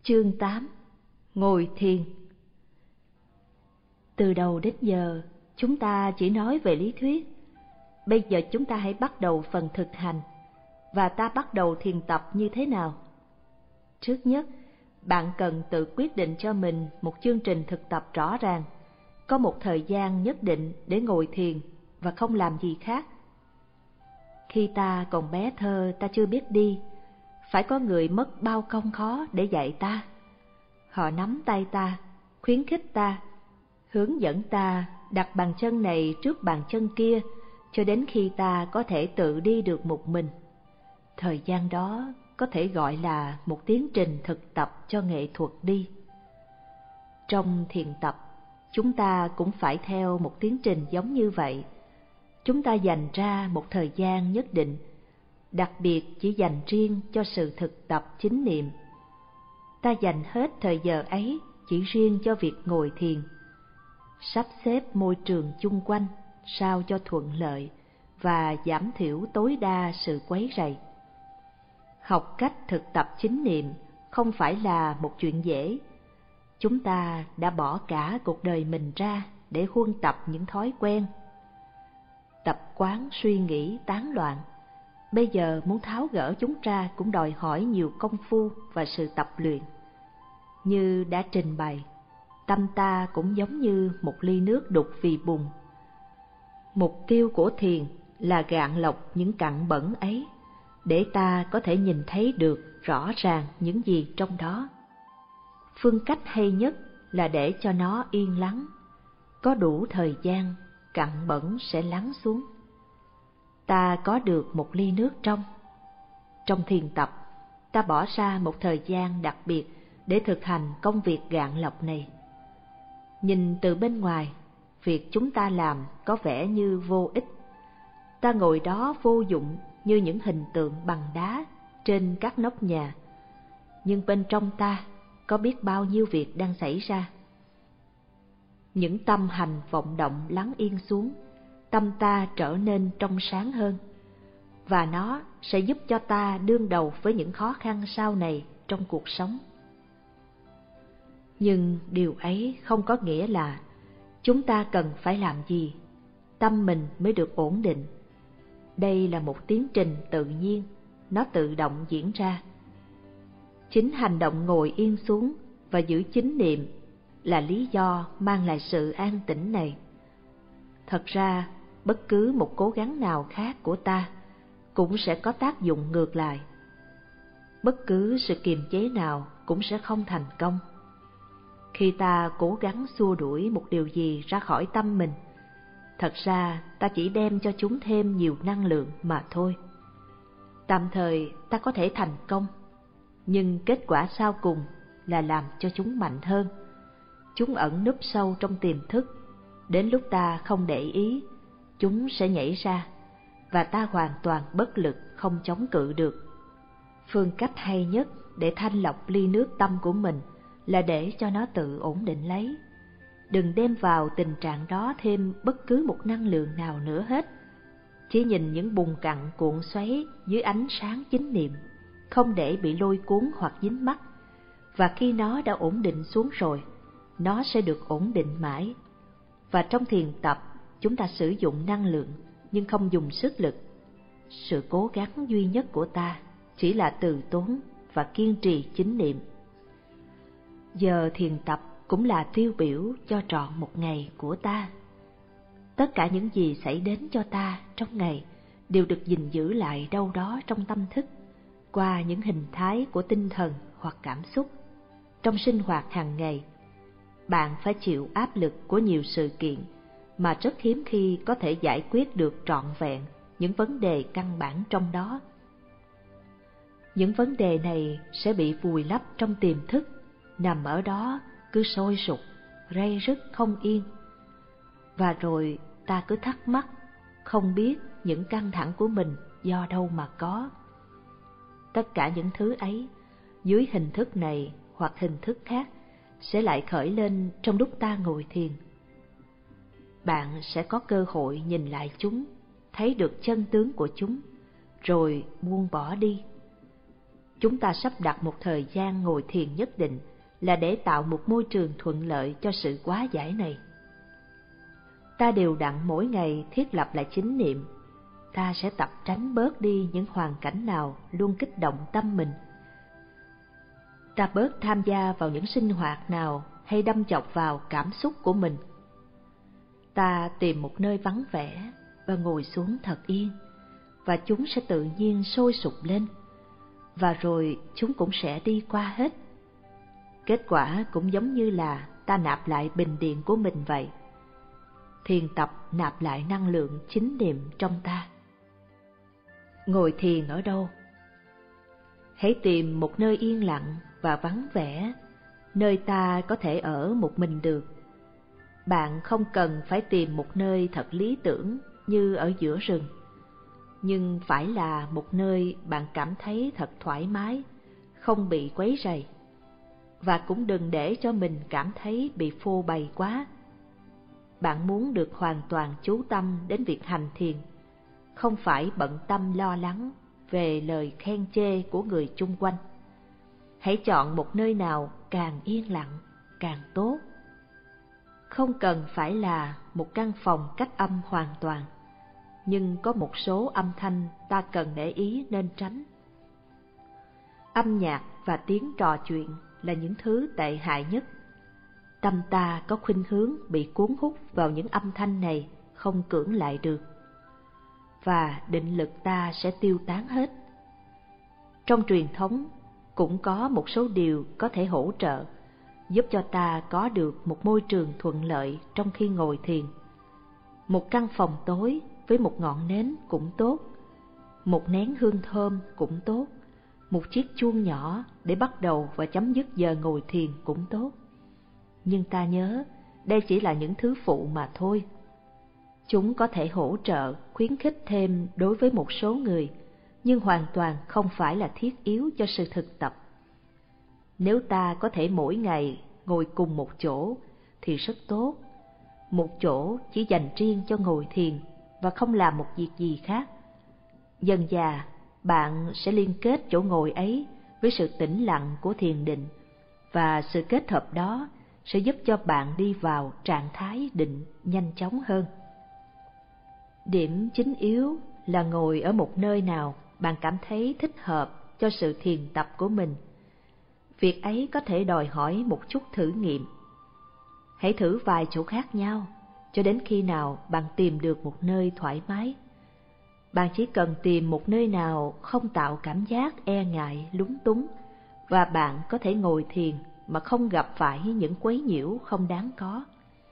Chương 8. Ngồi thiền. Từ đầu đến giờ, chúng ta chỉ nói về lý thuyết. Bây giờ chúng ta hãy bắt đầu phần thực hành. Và ta bắt đầu thiền tập như thế nào? Trước nhất, bạn cần tự quyết định cho mình một chương trình thực tập rõ ràng, có một thời gian nhất định để ngồi thiền và không làm gì khác. Khi ta còn bé thơ, ta chưa biết đi, phải có người mất bao công khó để dạy ta. Họ nắm tay ta, khuyến khích ta, hướng dẫn ta đặt bàn chân này trước bàn chân kia, cho đến khi ta có thể tự đi được một mình. Thời gian đó có thể gọi là một tiến trình thực tập cho nghệ thuật đi. Trong thiền tập, chúng ta cũng phải theo một tiến trình giống như vậy. Chúng ta dành ra một thời gian nhất định, đặc biệt chỉ dành riêng cho sự thực tập chính niệm. Ta dành hết thời giờ ấy chỉ riêng cho việc ngồi thiền, sắp xếp môi trường chung quanh sao cho thuận lợi và giảm thiểu tối đa sự quấy rầy. Học cách thực tập chính niệm không phải là một chuyện dễ. Chúng ta đã bỏ cả cuộc đời mình ra để huân tập những thói quen, tập quán suy nghĩ tán loạn. Bây giờ muốn tháo gỡ chúng ra cũng đòi hỏi nhiều công phu và sự tập luyện. Như đã trình bày, tâm ta cũng giống như một ly nước đục vì bùn. Mục tiêu của thiền là gạn lọc những cặn bẩn ấy, để ta có thể nhìn thấy được rõ ràng những gì trong đó. Phương cách hay nhất là để cho nó yên lắng. Có đủ thời gian, cặn bẩn sẽ lắng xuống. Ta có được một ly nước trong. Trong thiền tập, ta bỏ ra một thời gian đặc biệt để thực hành công việc gạn lọc này. Nhìn từ bên ngoài, việc chúng ta làm có vẻ như vô ích. Ta ngồi đó vô dụng như những hình tượng bằng đá trên các nóc nhà. Nhưng bên trong ta có biết bao nhiêu việc đang xảy ra. Những tâm hành vọng động lắng yên xuống, tâm ta trở nên trong sáng hơn, và nó sẽ giúp cho ta đương đầu với những khó khăn sau này trong cuộc sống. Nhưng điều ấy không có nghĩa là chúng ta cần phải làm gì, tâm mình mới được ổn định. Đây là một tiến trình tự nhiên, nó tự động diễn ra. Chính hành động ngồi yên xuống và giữ chính niệm là lý do mang lại sự an tĩnh này. Thật ra, bất cứ một cố gắng nào khác của ta cũng sẽ có tác dụng ngược lại. Bất cứ sự kiềm chế nào cũng sẽ không thành công. Khi ta cố gắng xua đuổi một điều gì ra khỏi tâm mình, thật ra ta chỉ đem cho chúng thêm nhiều năng lượng mà thôi. Tạm thời ta có thể thành công, nhưng kết quả sau cùng là làm cho chúng mạnh hơn. Chúng ẩn núp sâu trong tiềm thức, đến lúc ta không để ý, chúng sẽ nhảy ra, và ta hoàn toàn bất lực không chống cự được. Phương cách hay nhất để thanh lọc ly nước tâm của mình là để cho nó tự ổn định lấy. Đừng đem vào tình trạng đó thêm bất cứ một năng lượng nào nữa hết. Chỉ nhìn những bùn cặn cuộn xoáy dưới ánh sáng chính niệm, không để bị lôi cuốn hoặc dính mắc. Và khi nó đã ổn định xuống rồi, nó sẽ được ổn định mãi. Và trong thiền tập, chúng ta sử dụng năng lượng nhưng không dùng sức lực. Sự cố gắng duy nhất của ta chỉ là từ tốn và kiên trì chính niệm. Giờ thiền tập cũng là tiêu biểu cho trọn một ngày của ta. Tất cả những gì xảy đến cho ta trong ngày đều được gìn giữ lại đâu đó trong tâm thức, qua những hình thái của tinh thần hoặc cảm xúc. Trong sinh hoạt hàng ngày, bạn phải chịu áp lực của nhiều sự kiện mà rất hiếm khi có thể giải quyết được trọn vẹn những vấn đề căn bản trong đó. Những vấn đề này sẽ bị vùi lấp trong tiềm thức, nằm ở đó cứ sôi sục, ray rứt không yên. Và rồi ta cứ thắc mắc, không biết những căng thẳng của mình do đâu mà có. Tất cả những thứ ấy, dưới hình thức này hoặc hình thức khác, sẽ lại khởi lên trong lúc ta ngồi thiền. Bạn sẽ có cơ hội nhìn lại chúng, thấy được chân tướng của chúng, rồi buông bỏ đi. chúng ta sắp đặt một thời gian ngồi thiền nhất định là để tạo một môi trường thuận lợi cho sự hóa giải này. Ta đều đặn mỗi ngày thiết lập lại chánh niệm. Ta sẽ tập tránh bớt đi những hoàn cảnh nào luôn kích động tâm mình. Ta bớt tham gia vào những sinh hoạt nào hay đâm chọc vào cảm xúc của mình. Ta tìm một nơi vắng vẻ và ngồi xuống thật yên, và chúng sẽ tự nhiên sôi sục lên, và rồi chúng cũng sẽ đi qua hết. Kết quả cũng giống như là ta nạp lại bình điện của mình vậy. Thiền tập nạp lại năng lượng chánh niệm trong ta. Ngồi thiền ở đâu? Hãy tìm một nơi yên lặng và vắng vẻ, nơi ta có thể ở một mình được. Bạn không cần phải tìm một nơi thật lý tưởng như ở giữa rừng, nhưng phải là một nơi bạn cảm thấy thật thoải mái, không bị quấy rầy. Và cũng đừng để cho mình cảm thấy bị phô bày quá. Bạn muốn được hoàn toàn chú tâm đến việc hành thiền, không phải bận tâm lo lắng về lời khen chê của người chung quanh. Hãy chọn một nơi nào càng yên lặng, càng tốt. Không cần phải là một căn phòng cách âm hoàn toàn, nhưng có một số âm thanh ta cần để ý nên tránh. Âm nhạc và tiếng trò chuyện là những thứ tệ hại nhất. Tâm ta có khuynh hướng bị cuốn hút vào những âm thanh này, không cưỡng lại được, và định lực ta sẽ tiêu tán hết. Trong truyền thống cũng có một số điều có thể hỗ trợ, giúp cho ta có được một môi trường thuận lợi trong khi ngồi thiền. Một căn phòng tối với một ngọn nến cũng tốt, một nén hương thơm cũng tốt, một chiếc chuông nhỏ để bắt đầu và chấm dứt giờ ngồi thiền cũng tốt. Nhưng ta nhớ, đây chỉ là những thứ phụ mà thôi. Chúng có thể hỗ trợ, khuyến khích thêm đối với một số người, nhưng hoàn toàn không phải là thiết yếu cho sự thực tập. Nếu ta có thể mỗi ngày ngồi cùng một chỗ thì rất tốt. Một chỗ chỉ dành riêng cho ngồi thiền và không làm một việc gì khác. Dần dà, bạn sẽ liên kết chỗ ngồi ấy với sự tĩnh lặng của thiền định, và sự kết hợp đó sẽ giúp cho bạn đi vào trạng thái định nhanh chóng hơn. Điểm chính yếu là ngồi ở một nơi nào bạn cảm thấy thích hợp cho sự thiền tập của mình. Việc ấy có thể đòi hỏi một chút thử nghiệm. Hãy thử vài chỗ khác nhau, cho đến khi nào bạn tìm được một nơi thoải mái. Bạn chỉ cần tìm một nơi nào không tạo cảm giác e ngại, lúng túng, và bạn có thể ngồi thiền mà không gặp phải những quấy nhiễu không đáng có.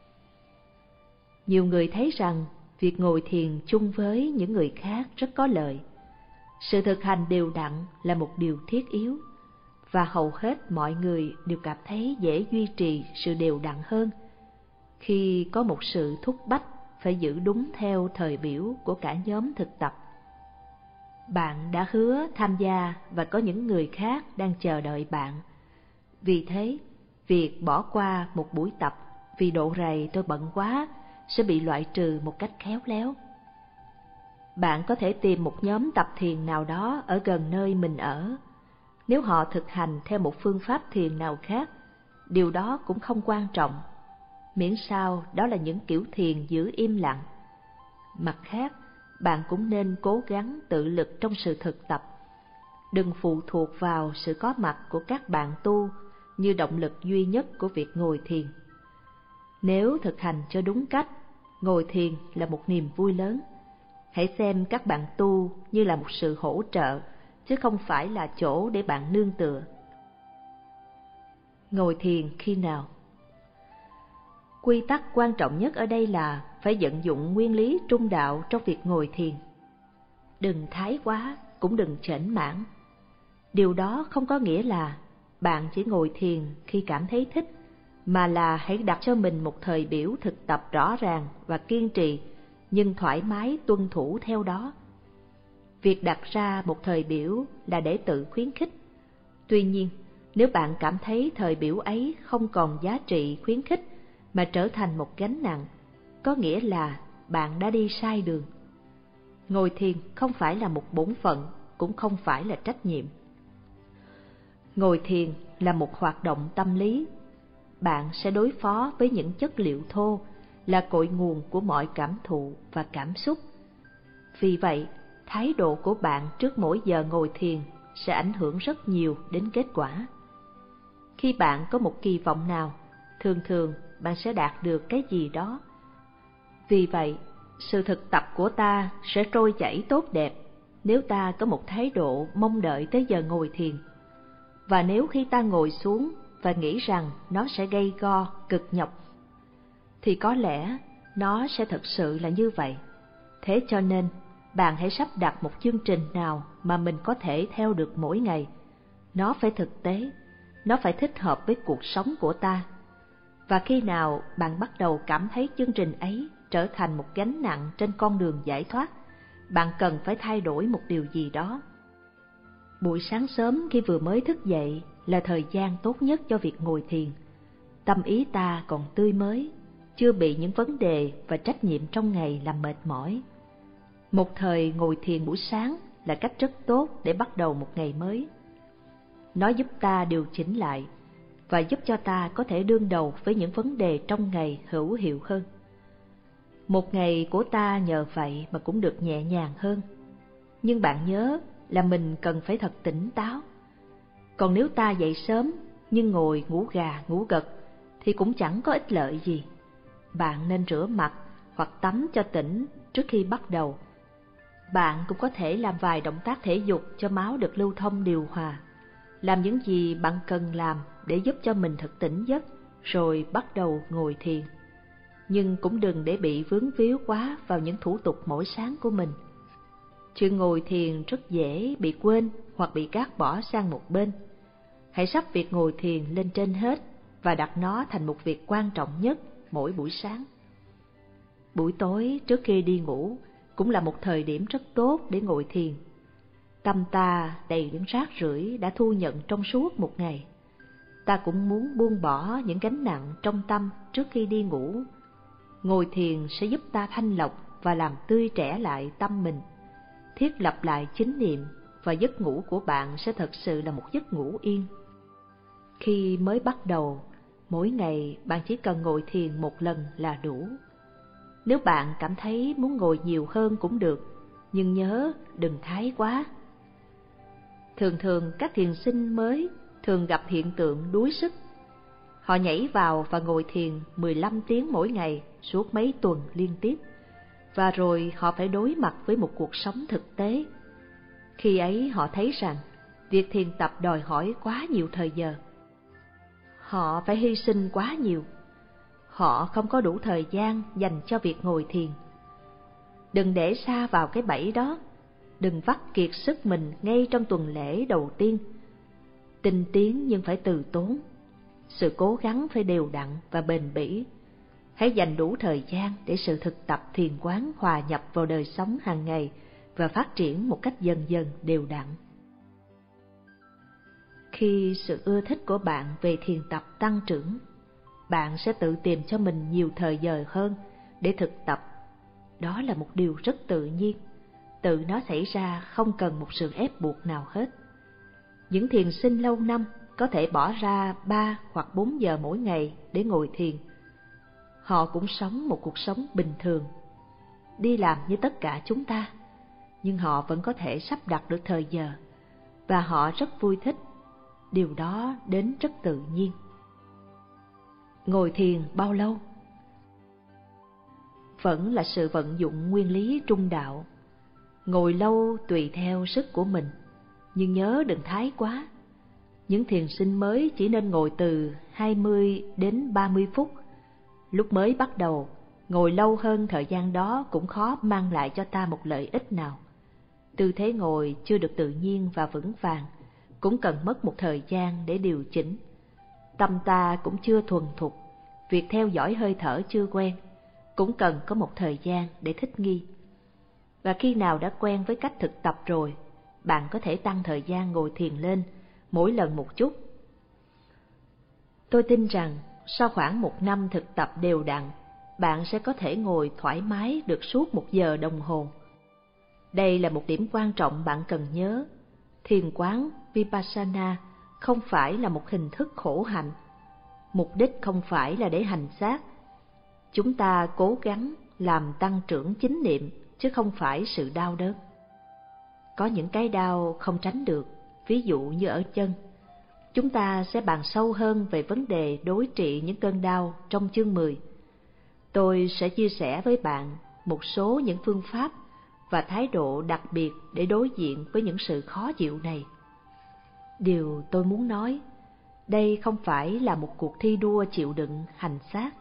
Nhiều người thấy rằng việc ngồi thiền chung với những người khác rất có lợi. Sự thực hành đều đặn là một điều thiết yếu, và hầu hết mọi người đều cảm thấy dễ duy trì sự đều đặn hơn khi có một sự thúc bách phải giữ đúng theo thời biểu của cả nhóm thực tập. Bạn đã hứa tham gia và có những người khác đang chờ đợi bạn. Vì thế, việc bỏ qua một buổi tập vì độ rày tôi bận quá sẽ bị loại trừ một cách khéo léo. Bạn có thể tìm một nhóm tập thiền nào đó ở gần nơi mình ở. Nếu họ thực hành theo một phương pháp thiền nào khác, điều đó cũng không quan trọng, miễn sao đó là những kiểu thiền giữ im lặng. Mặt khác, bạn cũng nên cố gắng tự lực trong sự thực tập. Đừng phụ thuộc vào sự có mặt của các bạn tu như động lực duy nhất của việc ngồi thiền. Nếu thực hành cho đúng cách, ngồi thiền là một niềm vui lớn. Hãy xem các bạn tu như là một sự hỗ trợ, chứ không phải là chỗ để bạn nương tựa. Ngồi thiền khi nào? Quy tắc quan trọng nhất ở đây là phải vận dụng nguyên lý trung đạo trong việc ngồi thiền. Đừng thái quá, cũng đừng chểnh mãn. Điều đó không có nghĩa là bạn chỉ ngồi thiền khi cảm thấy thích, mà là hãy đặt cho mình một thời biểu thực tập rõ ràng và kiên trì, nhưng thoải mái tuân thủ theo đó. Việc đặt ra một thời biểu là để tự khuyến khích. Tuy nhiên, nếu bạn cảm thấy thời biểu ấy không còn giá trị khuyến khích mà trở thành một gánh nặng, có nghĩa là bạn đã đi sai đường. Ngồi thiền không phải là một bổn phận, cũng không phải là trách nhiệm. Ngồi thiền là một hoạt động tâm lý. Bạn sẽ đối phó với những chất liệu thô là cội nguồn của mọi cảm thụ và cảm xúc. Vì vậy, thái độ của bạn trước mỗi giờ ngồi thiền sẽ ảnh hưởng rất nhiều đến kết quả. Khi bạn có một kỳ vọng nào, thường thường bạn sẽ đạt được cái gì đó. Vì vậy, sự thực tập của ta sẽ trôi chảy tốt đẹp nếu ta có một thái độ mong đợi tới giờ ngồi thiền. Và nếu khi ta ngồi xuống và nghĩ rằng nó sẽ gay go, cực nhọc, thì có lẽ nó sẽ thực sự là như vậy. Thế cho nên, bạn hãy sắp đặt một chương trình nào mà mình có thể theo được mỗi ngày. Nó phải thực tế, nó phải thích hợp với cuộc sống của ta. Và khi nào bạn bắt đầu cảm thấy chương trình ấy trở thành một gánh nặng trên con đường giải thoát, bạn cần phải thay đổi một điều gì đó. Buổi sáng sớm khi vừa mới thức dậy là thời gian tốt nhất cho việc ngồi thiền. Tâm ý ta còn tươi mới, chưa bị những vấn đề và trách nhiệm trong ngày làm mệt mỏi. Một thời ngồi thiền buổi sáng là cách rất tốt để bắt đầu một ngày mới. Nó giúp ta điều chỉnh lại và giúp cho ta có thể đương đầu với những vấn đề trong ngày hữu hiệu hơn. Một ngày của ta nhờ vậy mà cũng được nhẹ nhàng hơn. Nhưng bạn nhớ là mình cần phải thật tỉnh táo. Còn nếu ta dậy sớm nhưng ngồi ngủ gà ngủ gật thì cũng chẳng có ích lợi gì. Bạn nên rửa mặt hoặc tắm cho tỉnh trước khi bắt đầu. Bạn cũng có thể làm vài động tác thể dục cho máu được lưu thông điều hòa. Làm những gì bạn cần làm để giúp cho mình thật tỉnh giấc, rồi bắt đầu ngồi thiền. Nhưng cũng đừng để bị vướng víu quá vào những thủ tục mỗi sáng của mình. Chuyện ngồi thiền rất dễ bị quên hoặc bị gác bỏ sang một bên. Hãy sắp việc ngồi thiền lên trên hết và đặt nó thành một việc quan trọng nhất mỗi buổi sáng. Buổi tối trước khi đi ngủ cũng là một thời điểm rất tốt để ngồi thiền. Tâm ta đầy những rác rưởi đã thu nhận trong suốt một ngày. Ta cũng muốn buông bỏ những gánh nặng trong tâm trước khi đi ngủ. Ngồi thiền sẽ giúp ta thanh lọc và làm tươi trẻ lại tâm mình, thiết lập lại chánh niệm, và giấc ngủ của bạn sẽ thật sự là một giấc ngủ yên. Khi mới bắt đầu, mỗi ngày bạn chỉ cần ngồi thiền một lần là đủ. Nếu bạn cảm thấy muốn ngồi nhiều hơn cũng được, nhưng nhớ đừng thái quá. Thường thường các thiền sinh mới thường gặp hiện tượng đuối sức. Họ nhảy vào và ngồi thiền 15 tiếng mỗi ngày suốt mấy tuần liên tiếp, và rồi họ phải đối mặt với một cuộc sống thực tế. Khi ấy họ thấy rằng việc thiền tập đòi hỏi quá nhiều thời giờ. Họ phải hy sinh quá nhiều. Họ không có đủ thời gian dành cho việc ngồi thiền. Đừng để sa vào cái bẫy đó. Đừng vắt kiệt sức mình ngay trong tuần lễ đầu tiên. Tinh tiến nhưng phải từ tốn. Sự cố gắng phải đều đặn và bền bỉ. Hãy dành đủ thời gian để sự thực tập thiền quán hòa nhập vào đời sống hàng ngày và phát triển một cách dần dần đều đặn. Khi sự ưa thích của bạn về thiền tập tăng trưởng, bạn sẽ tự tìm cho mình nhiều thời giờ hơn để thực tập. Đó là một điều rất tự nhiên, tự nó xảy ra không cần một sự ép buộc nào hết. Những thiền sinh lâu năm có thể bỏ ra 3 hoặc 4 giờ mỗi ngày để ngồi thiền. Họ cũng sống một cuộc sống bình thường, đi làm như tất cả chúng ta, nhưng họ vẫn có thể sắp đặt được thời giờ, và họ rất vui thích. Điều đó đến rất tự nhiên. Ngồi thiền bao lâu? Vẫn là sự vận dụng nguyên lý trung đạo. Ngồi lâu tùy theo sức của mình, nhưng nhớ đừng thái quá. Những thiền sinh mới chỉ nên ngồi từ 20 đến 30 phút. Lúc mới bắt đầu, ngồi lâu hơn thời gian đó cũng khó mang lại cho ta một lợi ích nào. Tư thế ngồi chưa được tự nhiên và vững vàng, cũng cần mất một thời gian để điều chỉnh. Tâm ta cũng chưa thuần thục, việc theo dõi hơi thở chưa quen, cũng cần có một thời gian để thích nghi. Và khi nào đã quen với cách thực tập rồi, bạn có thể tăng thời gian ngồi thiền lên, mỗi lần một chút. Tôi tin rằng sau khoảng 1 năm thực tập đều đặn, bạn sẽ có thể ngồi thoải mái được suốt 1 giờ đồng hồ. Đây là một điểm quan trọng bạn cần nhớ. Thiền quán Vipassana không phải là một hình thức khổ hạnh. Mục đích không phải là để hành xác. Chúng ta cố gắng làm tăng trưởng chánh niệm, chứ không phải sự đau đớn. Có những cái đau không tránh được, ví dụ như ở chân. Chúng ta sẽ bàn sâu hơn về vấn đề đối trị những cơn đau trong chương 10. Tôi sẽ chia sẻ với bạn một số những phương pháp và thái độ đặc biệt để đối diện với những sự khó chịu này. Điều tôi muốn nói, đây không phải là một cuộc thi đua chịu đựng hành xác.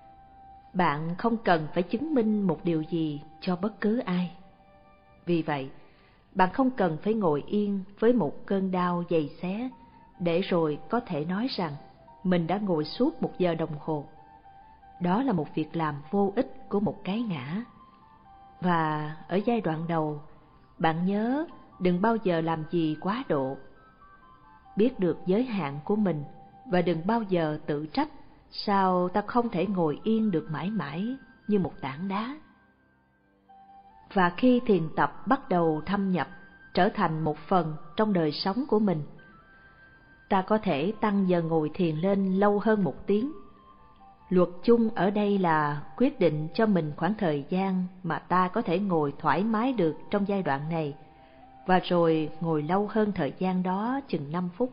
Bạn không cần phải chứng minh một điều gì cho bất cứ ai. Vì vậy, bạn không cần phải ngồi yên với một cơn đau giày xé để rồi có thể nói rằng mình đã ngồi suốt 1 giờ đồng hồ. Đó là một việc làm vô ích của một cái ngã. Và ở giai đoạn đầu, bạn nhớ đừng bao giờ làm gì quá độ. Biết được giới hạn của mình và đừng bao giờ tự trách sao ta không thể ngồi yên được mãi mãi như một tảng đá. Và khi thiền tập bắt đầu thâm nhập, trở thành một phần trong đời sống của mình, ta có thể tăng giờ ngồi thiền lên lâu hơn 1 tiếng. Luật chung ở đây là quyết định cho mình khoảng thời gian mà ta có thể ngồi thoải mái được trong giai đoạn này, và rồi ngồi lâu hơn thời gian đó chừng 5 phút.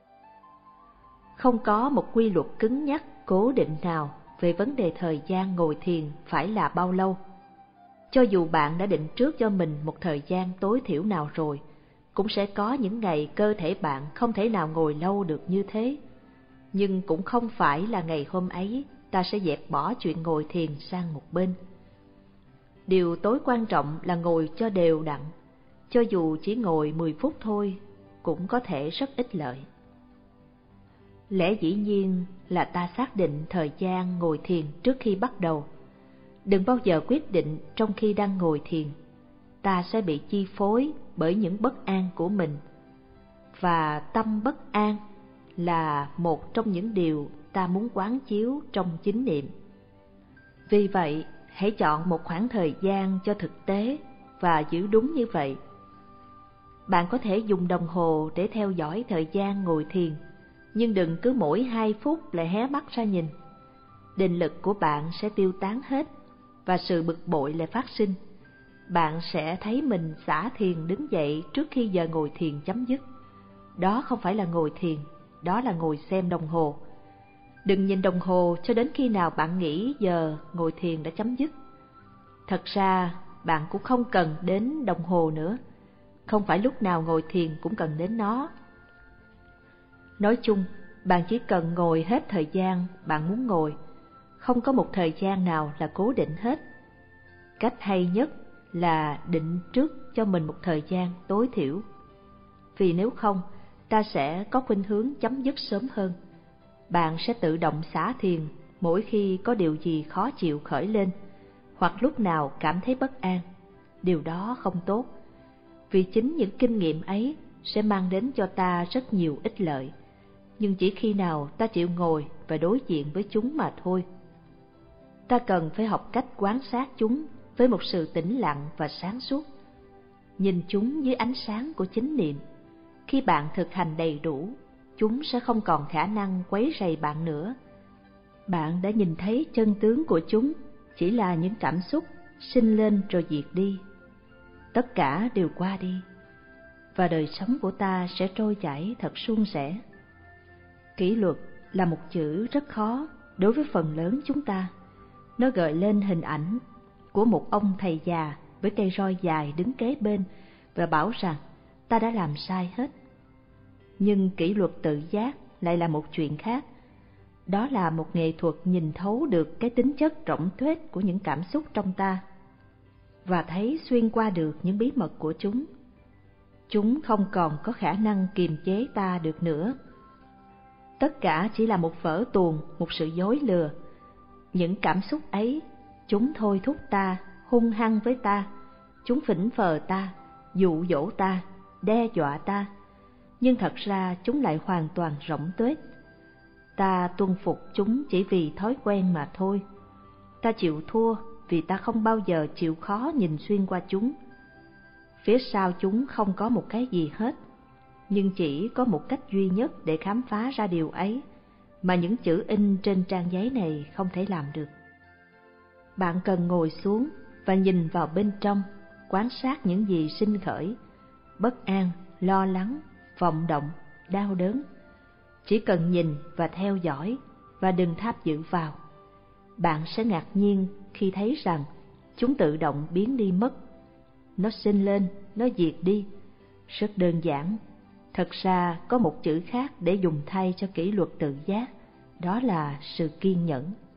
Không có một quy luật cứng nhắc cố định nào về vấn đề thời gian ngồi thiền phải là bao lâu. Cho dù bạn đã định trước cho mình một thời gian tối thiểu nào rồi, cũng sẽ có những ngày cơ thể bạn không thể nào ngồi lâu được như thế. Nhưng cũng không phải là ngày hôm ấy ta sẽ dẹp bỏ chuyện ngồi thiền sang một bên. Điều tối quan trọng là ngồi cho đều đặn, cho dù chỉ ngồi 10 phút thôi, cũng có thể rất ích lợi. Lẽ dĩ nhiên là ta xác định thời gian ngồi thiền trước khi bắt đầu. Đừng bao giờ quyết định trong khi đang ngồi thiền. Ta sẽ bị chi phối bởi những bất an của mình. Và tâm bất an là một trong những điều ta muốn quán chiếu trong chánh niệm. Vì vậy, hãy chọn một khoảng thời gian cho thực tế và giữ đúng như vậy. Bạn có thể dùng đồng hồ để theo dõi thời gian ngồi thiền, nhưng đừng cứ mỗi 2 phút lại hé mắt ra nhìn. Định lực của bạn sẽ tiêu tán hết và sự bực bội lại phát sinh. Bạn sẽ thấy mình xả thiền đứng dậy trước khi giờ ngồi thiền chấm dứt. Đó không phải là ngồi thiền, đó là ngồi xem đồng hồ. Đừng nhìn đồng hồ cho đến khi nào bạn nghĩ giờ ngồi thiền đã chấm dứt. Thật ra, bạn cũng không cần đến đồng hồ nữa. Không phải lúc nào ngồi thiền cũng cần đến nó. Nói chung, bạn chỉ cần ngồi hết thời gian bạn muốn ngồi. Không có một thời gian nào là cố định hết. Cách hay nhất là định trước cho mình một thời gian tối thiểu. Vì nếu không, ta sẽ có khuynh hướng chấm dứt sớm hơn. Bạn sẽ tự động xả thiền mỗi khi có điều gì khó chịu khởi lên, hoặc lúc nào cảm thấy bất an. Điều đó không tốt, vì chính những kinh nghiệm ấy sẽ mang đến cho ta rất nhiều ích lợi, nhưng chỉ khi nào ta chịu ngồi và đối diện với chúng mà thôi. Ta cần phải học cách quan sát chúng với một sự tĩnh lặng và sáng suốt. Nhìn chúng dưới ánh sáng của chánh niệm. Khi bạn thực hành đầy đủ, chúng sẽ không còn khả năng quấy rầy bạn nữa. Bạn đã nhìn thấy chân tướng của chúng, chỉ là những cảm xúc sinh lên rồi diệt đi. Tất cả đều qua đi, và đời sống của ta sẽ trôi chảy thật suôn sẻ. Kỷ luật là một chữ rất khó đối với phần lớn chúng ta. Nó gợi lên hình ảnh của một ông thầy già với cây roi dài đứng kế bên và bảo rằng ta đã làm sai hết. Nhưng kỷ luật tự giác lại là một chuyện khác. Đó là một nghệ thuật nhìn thấu được cái tính chất rỗng tuếch của những cảm xúc trong ta và thấy xuyên qua được những bí mật của chúng. Chúng không còn có khả năng kiềm chế ta được nữa. Tất cả chỉ là một vở tuồng, một sự dối lừa. Những cảm xúc ấy, chúng thôi thúc ta, hung hăng với ta, chúng phỉnh phờ ta, dụ dỗ ta, đe dọa ta, nhưng thật ra chúng lại hoàn toàn rỗng tuếch. Ta tuân phục chúng chỉ vì thói quen mà thôi. Ta chịu thua vì ta không bao giờ chịu khó nhìn xuyên qua chúng. Phía sau chúng không có một cái gì hết, nhưng chỉ có một cách duy nhất để khám phá ra điều ấy mà những chữ in trên trang giấy này không thể làm được. Bạn cần ngồi xuống và nhìn vào bên trong, quan sát những gì sinh khởi, bất an, lo lắng, vọng động, đau đớn. Chỉ cần nhìn và theo dõi và đừng tháp dự vào. Bạn sẽ ngạc nhiên khi thấy rằng chúng tự động biến đi mất. Nó sinh lên, nó diệt đi. Rất đơn giản. Thật ra có một chữ khác để dùng thay cho kỷ luật tự giác, đó là sự kiên nhẫn.